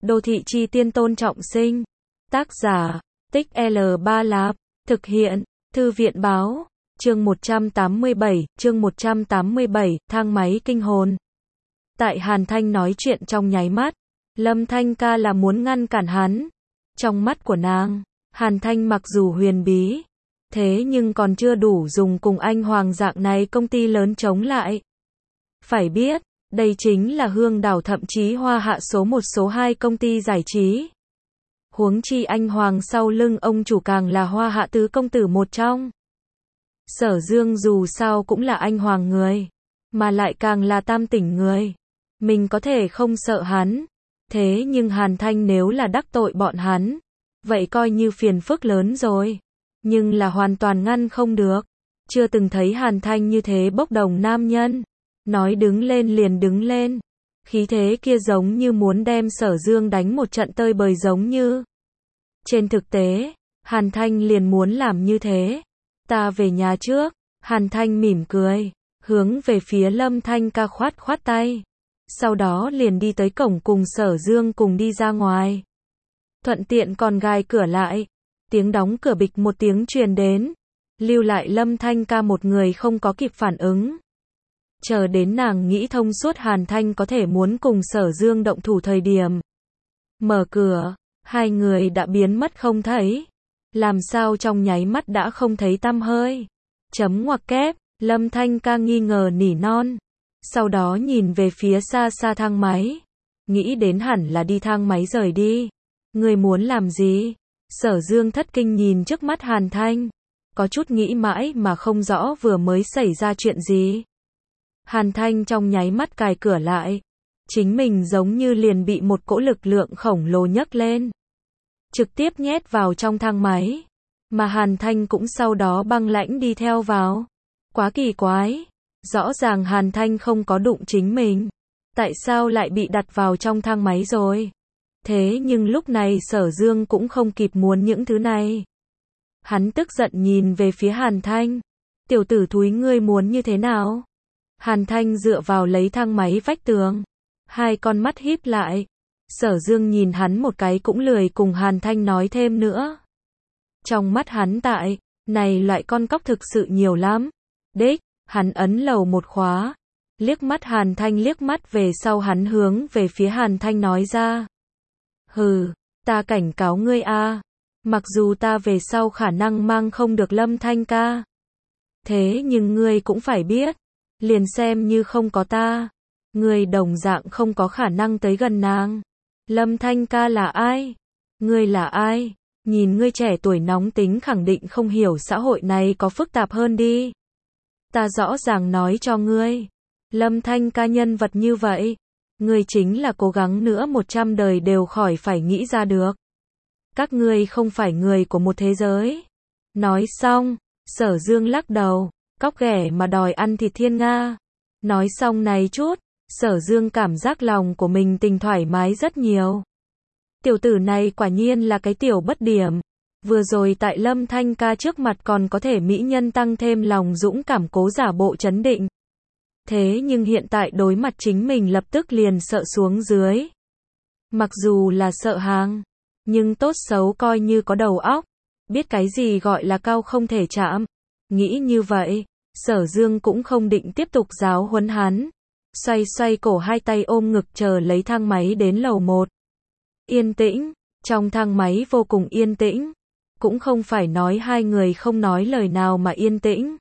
Đô thị chi tiên Tôn Trọng Sinh. Tác giả, Tích L3 Lạp. Thực hiện, Thư viện báo. Chương 187, thang máy kinh hồn. Tại Hàn Thanh nói chuyện trong nháy mắt, Lâm Thanh Ca là muốn ngăn cản hắn. Trong mắt của nàng, Hàn Thanh mặc dù huyền bí, thế nhưng còn chưa đủ dùng cùng anh Hoàng dạng này công ty lớn chống lại. Phải biết, đây chính là Hương Đảo thậm chí Hoa Hạ số 1 số 2 công ty giải trí. Huống chi anh Hoàng sau lưng ông chủ càng là Hoa Hạ tứ công tử một trong. Sở Dương dù sao cũng là anh Hoàng người, mà lại càng là tam tỉnh người. Mình có thể không sợ hắn, thế nhưng Hàn Thanh nếu là đắc tội bọn hắn, vậy coi như phiền phức lớn rồi. Nhưng là hoàn toàn ngăn không được. Chưa từng thấy Hàn Thanh như thế bốc đồng nam nhân. Nói đứng lên liền đứng lên. Khí thế kia giống như muốn đem Sở Dương đánh một trận tơi bời giống như. Trên thực tế, Hàn Thanh liền muốn làm như thế. Ta về nhà trước. Hàn Thanh mỉm cười, hướng về phía Lâm Thanh Ca khoát khoát tay. Sau đó liền đi tới cổng cùng Sở Dương cùng đi ra ngoài. Thuận tiện còn gài cửa lại. Tiếng đóng cửa bịch một tiếng truyền đến. Lưu lại Lâm Thanh Ca một người không có kịp phản ứng. Chờ đến nàng nghĩ thông suốt Hàn Thanh có thể muốn cùng Sở Dương động thủ thời điểm. Mở cửa, hai người đã biến mất không thấy. Làm sao trong nháy mắt đã không thấy tăm hơi. Chấm ngoặc kép, Lâm Thanh Ca nghi ngờ nỉ non. Sau đó nhìn về phía xa xa thang máy. Nghĩ đến hẳn là đi thang máy rời đi. Người muốn làm gì? Sở Dương thất kinh nhìn trước mắt Hàn Thanh. Có chút nghĩ mãi mà không rõ vừa mới xảy ra chuyện gì. Hàn Thanh trong nháy mắt cài cửa lại. Chính mình giống như liền bị một cỗ lực lượng khổng lồ nhấc lên. Trực tiếp nhét vào trong thang máy. Mà Hàn Thanh cũng sau đó băng lãnh đi theo vào. Quá kỳ quái. Rõ ràng Hàn Thanh không có đụng chính mình. Tại sao lại bị đặt vào trong thang máy rồi? Thế nhưng lúc này Sở Dương cũng không kịp muốn những thứ này. Hắn tức giận nhìn về phía Hàn Thanh. Tiểu tử thúi ngươi muốn như thế nào? Hàn Thanh dựa vào lấy thang máy vách tường. Hai con mắt híp lại. Sở Dương nhìn hắn một cái cũng lười cùng Hàn Thanh nói thêm nữa. Trong mắt hắn tại, này loại con cóc thực sự nhiều lắm. Đích, hắn ấn lầu một khóa. Liếc mắt Hàn Thanh liếc mắt về sau hắn hướng về phía Hàn Thanh nói ra. Hừ, ta cảnh cáo ngươi a, mặc dù ta về sau khả năng mang không được Lâm Thanh Ca. Thế nhưng ngươi cũng phải biết, liền xem như không có ta, ngươi đồng dạng không có khả năng tới gần nàng. Lâm Thanh Ca là ai? Ngươi là ai? Nhìn ngươi trẻ tuổi nóng tính khẳng định không hiểu xã hội này có phức tạp hơn đi. Ta rõ ràng nói cho ngươi, Lâm Thanh Ca nhân vật như vậy, ngươi chính là cố gắng nữa 100 đời đều khỏi phải nghĩ ra được. Các ngươi không phải người của một thế giới. Nói xong, Sở Dương lắc đầu, cóc ghẻ mà đòi ăn thịt thiên nga. Nói xong này chút, Sở Dương cảm giác lòng của mình tình thoải mái rất nhiều. Tiểu tử này quả nhiên là cái tiểu bất điểm. Vừa rồi tại Lâm Thanh Ca trước mặt còn có thể mỹ nhân tăng thêm lòng dũng cảm cố giả bộ trấn định. Thế nhưng hiện tại đối mặt chính mình lập tức liền sợ xuống dưới. Mặc dù là sợ hàng, nhưng tốt xấu coi như có đầu óc, biết cái gì gọi là cao không thể chạm. Nghĩ như vậy, Sở Dương cũng không định tiếp tục giáo huấn hắn. Xoay xoay cổ hai tay ôm ngực chờ lấy thang máy đến lầu 1. Yên tĩnh, trong thang máy vô cùng yên tĩnh. Cũng không phải nói hai người không nói lời nào mà yên tĩnh,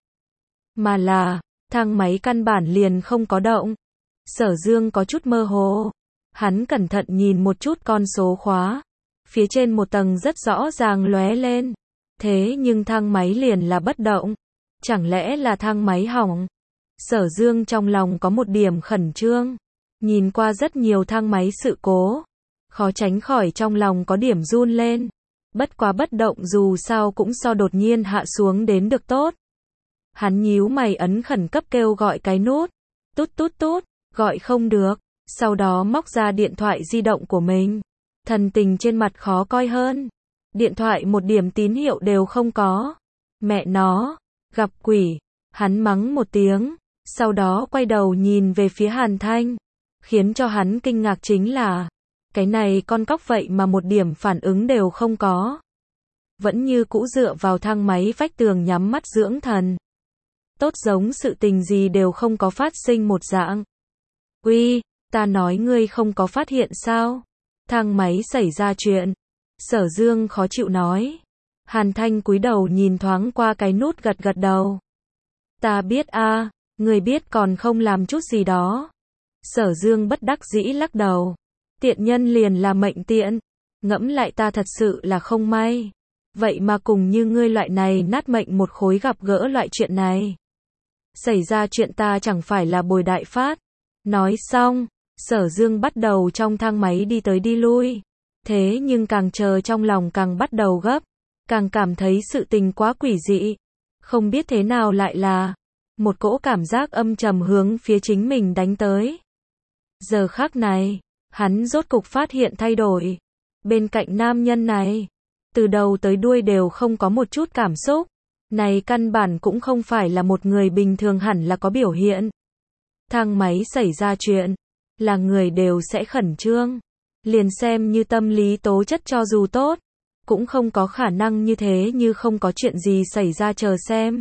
mà là thang máy căn bản liền không có động. Sở Dương có chút mơ hồ. Hắn cẩn thận nhìn một chút con số khóa. Phía trên một tầng rất rõ ràng lóe lên. Thế nhưng thang máy liền là bất động. Chẳng lẽ là thang máy hỏng? Sở Dương trong lòng có một điểm khẩn trương. Nhìn qua rất nhiều thang máy sự cố, khó tránh khỏi trong lòng có điểm run lên. Bất quá bất động dù sao cũng so đột nhiên hạ xuống đến được tốt. Hắn nhíu mày ấn khẩn cấp kêu gọi cái nút. Tút tút tút, gọi không được. Sau đó móc ra điện thoại di động của mình. Thần tình trên mặt khó coi hơn. Điện thoại một điểm tín hiệu đều không có. Mẹ nó, gặp quỷ. Hắn mắng một tiếng. Sau đó quay đầu nhìn về phía Hàn Thanh. Khiến cho hắn kinh ngạc chính là, Cái này con cóc vậy mà một điểm phản ứng đều không có. Vẫn như cũ dựa vào thang máy vách tường nhắm mắt dưỡng thần. Tốt giống sự tình gì đều không có phát sinh một dạng. Uy, ta nói ngươi không có phát hiện sao? Thang máy xảy ra chuyện. Sở Dương khó chịu nói. Hàn Thanh cúi đầu nhìn thoáng qua cái nút gật gật đầu. Ta biết a, người biết còn không làm chút gì đó. Sở Dương bất đắc dĩ lắc đầu. Tiện nhân liền là mệnh tiện. Ngẫm lại ta thật sự là không may. Vậy mà cùng như ngươi loại này nát mệnh một khối gặp gỡ loại chuyện này. Xảy ra chuyện ta chẳng phải là bồi đại phát. Nói xong, Sở Dương bắt đầu trong thang máy đi tới đi lui. Thế nhưng càng chờ trong lòng càng bắt đầu gấp. Càng cảm thấy sự tình quá quỷ dị. Không biết thế nào lại là một cỗ cảm giác âm trầm hướng phía chính mình đánh tới. Giờ khắc này, hắn rốt cục phát hiện thay đổi. Bên cạnh nam nhân này, từ đầu tới đuôi đều không có một chút cảm xúc. Này căn bản cũng không phải là một người bình thường hẳn là có biểu hiện. Thang máy xảy ra chuyện, là người đều sẽ khẩn trương. Liền xem như tâm lý tố chất cho dù tốt, cũng không có khả năng như thế như không có chuyện gì xảy ra chờ xem.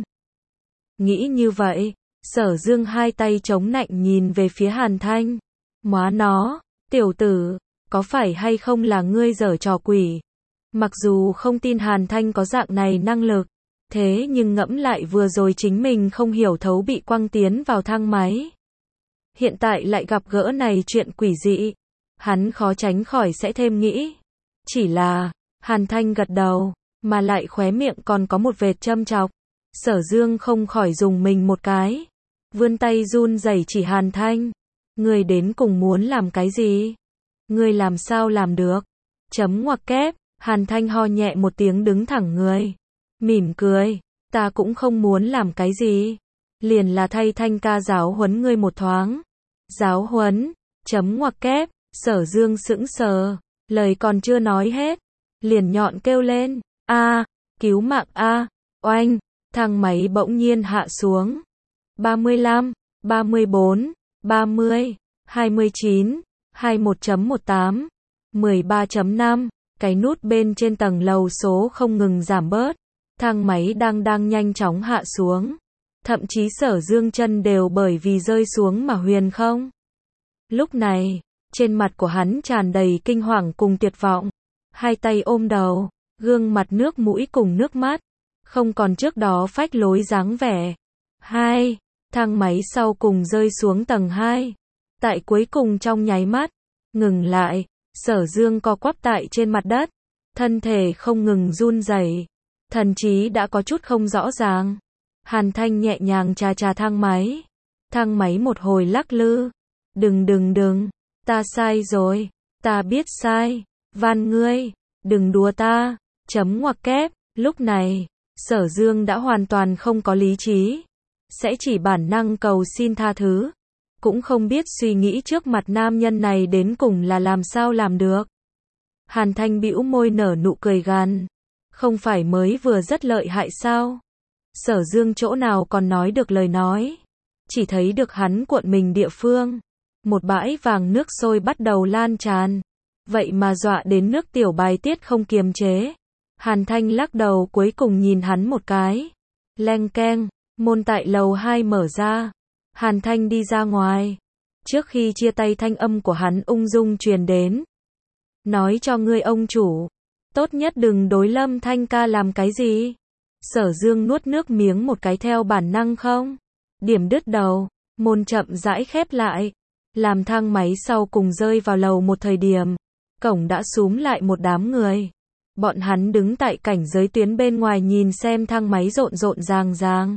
Nghĩ như vậy, Sở Dương hai tay chống nạnh nhìn về phía Hàn Thanh. Móa nó, tiểu tử, có phải hay không là ngươi giở trò quỷ? Mặc dù không tin Hàn Thanh có dạng này năng lực, thế nhưng ngẫm lại vừa rồi chính mình không hiểu thấu bị quăng tiến vào thang máy. Hiện tại lại gặp gỡ này chuyện quỷ dị. Hắn khó tránh khỏi sẽ thêm nghĩ. Chỉ là, Hàn Thanh gật đầu, mà lại khóe miệng còn có một vệt châm chọc. Sở Dương không khỏi dùng mình một cái. Vươn tay run rẩy chỉ Hàn Thanh. Ngươi đến cùng muốn làm cái gì? Ngươi làm sao làm được? Chấm ngoặc kép, Hàn Thanh ho nhẹ một tiếng đứng thẳng người. Mỉm cười, ta cũng không muốn làm cái gì. Liền là thay Thanh ca giáo huấn ngươi một thoáng. Giáo huấn, chấm ngoặc kép, Sở Dương sững sờ, lời còn chưa nói hết. Liền nhọn kêu lên, a, cứu mạng a, oanh, thang máy bỗng nhiên hạ xuống. 35, 34, 30, 29, 21.18, 13.5, cái nút bên trên tầng lầu số không ngừng giảm bớt. Thang máy đang nhanh chóng hạ xuống. Thậm chí Sở Dương chân đều bởi vì rơi xuống mà huyền không. Lúc này, trên mặt của hắn tràn đầy kinh hoàng cùng tuyệt vọng. Hai tay ôm đầu, gương mặt nước mũi cùng nước mắt. Không còn trước đó phách lối dáng vẻ. 2. Thang máy sau cùng rơi xuống tầng 2. Tại cuối cùng trong nháy mắt, ngừng lại, Sở Dương co quắp tại trên mặt đất. Thân thể không ngừng run rẩy, thần trí đã có chút không rõ ràng. Hàn Thanh nhẹ nhàng chà thang máy. Thang máy một hồi lắc lư. Đừng, ta sai rồi, ta biết sai, van ngươi, đừng đùa ta, chấm ngoặc kép. Lúc này, Sở Dương đã hoàn toàn không có lý trí, sẽ chỉ bản năng cầu xin tha thứ, cũng không biết suy nghĩ trước mặt nam nhân này đến cùng là làm sao làm được. Hàn Thanh bĩu môi nở nụ cười gằn, không phải mới vừa rất lợi hại sao? Sở Dương chỗ nào còn nói được lời nói, chỉ thấy được hắn cuộn mình địa phương, một bãi vàng nước sôi bắt đầu lan tràn, vậy mà dọa đến nước tiểu bài tiết không kiềm chế. Hàn Thanh lắc đầu cuối cùng nhìn hắn một cái. Leng keng, môn tại lầu 2 mở ra. Hàn Thanh đi ra ngoài. Trước khi chia tay thanh âm của hắn ung dung truyền đến. Nói cho ngươi ông chủ, tốt nhất đừng đối Lâm Thanh ca làm cái gì. Sở Dương nuốt nước miếng một cái theo bản năng không. Điểm đứt đầu, môn chậm rãi khép lại. Làm thang máy sau cùng rơi vào lầu một thời điểm. Cổng đã xúm lại một đám người. Bọn hắn đứng tại cảnh giới tuyến bên ngoài nhìn xem thang máy rộn ràng.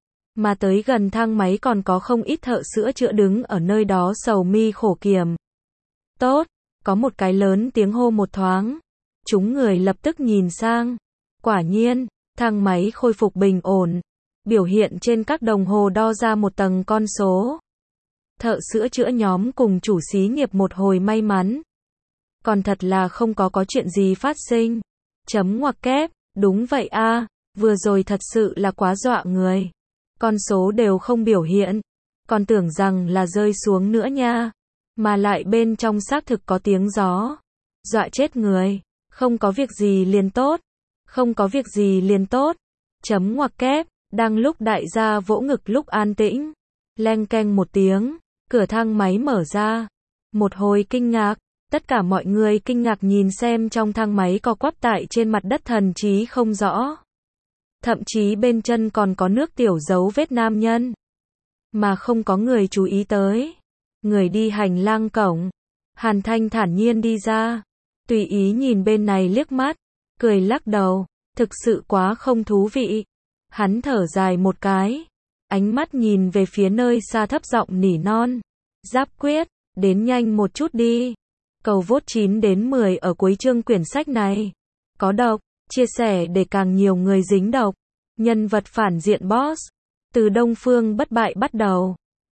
Mà tới gần thang máy còn có không ít thợ sữa chữa đứng ở nơi đó sầu mi khổ kiểm. Tốt, có một cái lớn tiếng hô một thoáng. Chúng người lập tức nhìn sang. Quả nhiên, thang máy khôi phục bình ổn. Biểu hiện trên các đồng hồ đo ra một tầng con số. Thợ sữa chữa nhóm cùng chủ xí nghiệp một hồi may mắn. Còn thật là không có chuyện gì phát sinh. Chấm ngoặc kép, đúng vậy a, vừa rồi thật sự là quá dọa người. Con số đều không biểu hiện. Còn tưởng rằng là rơi xuống nữa nha. Mà lại bên trong xác thực có tiếng gió. Dọa chết người. Không có việc gì liền tốt. Không có việc gì liền tốt. Chấm ngoặc kép. Đang lúc đại gia vỗ ngực lúc an tĩnh. Leng keng một tiếng. Cửa thang máy mở ra. Một hồi kinh ngạc. Tất cả mọi người kinh ngạc nhìn xem trong thang máy co quắp tại trên mặt đất thần trí không rõ. Thậm chí bên chân còn có nước tiểu dấu vết nam nhân. Mà không có người chú ý tới. Người đi hành lang cổng. Hàn Thanh thản nhiên đi ra. Tùy ý nhìn bên này liếc mắt. Cười lắc đầu. Thực sự quá không thú vị. Hắn thở dài một cái. Ánh mắt nhìn về phía nơi xa thấp giọng nỉ non. Giáp quyết, đến nhanh một chút đi. Cầu vote 9 đến 10 ở cuối chương quyển sách này. Có độc, chia sẻ để càng nhiều người dính độc. Nhân vật phản diện boss. Từ Đông Phương bất bại bắt đầu.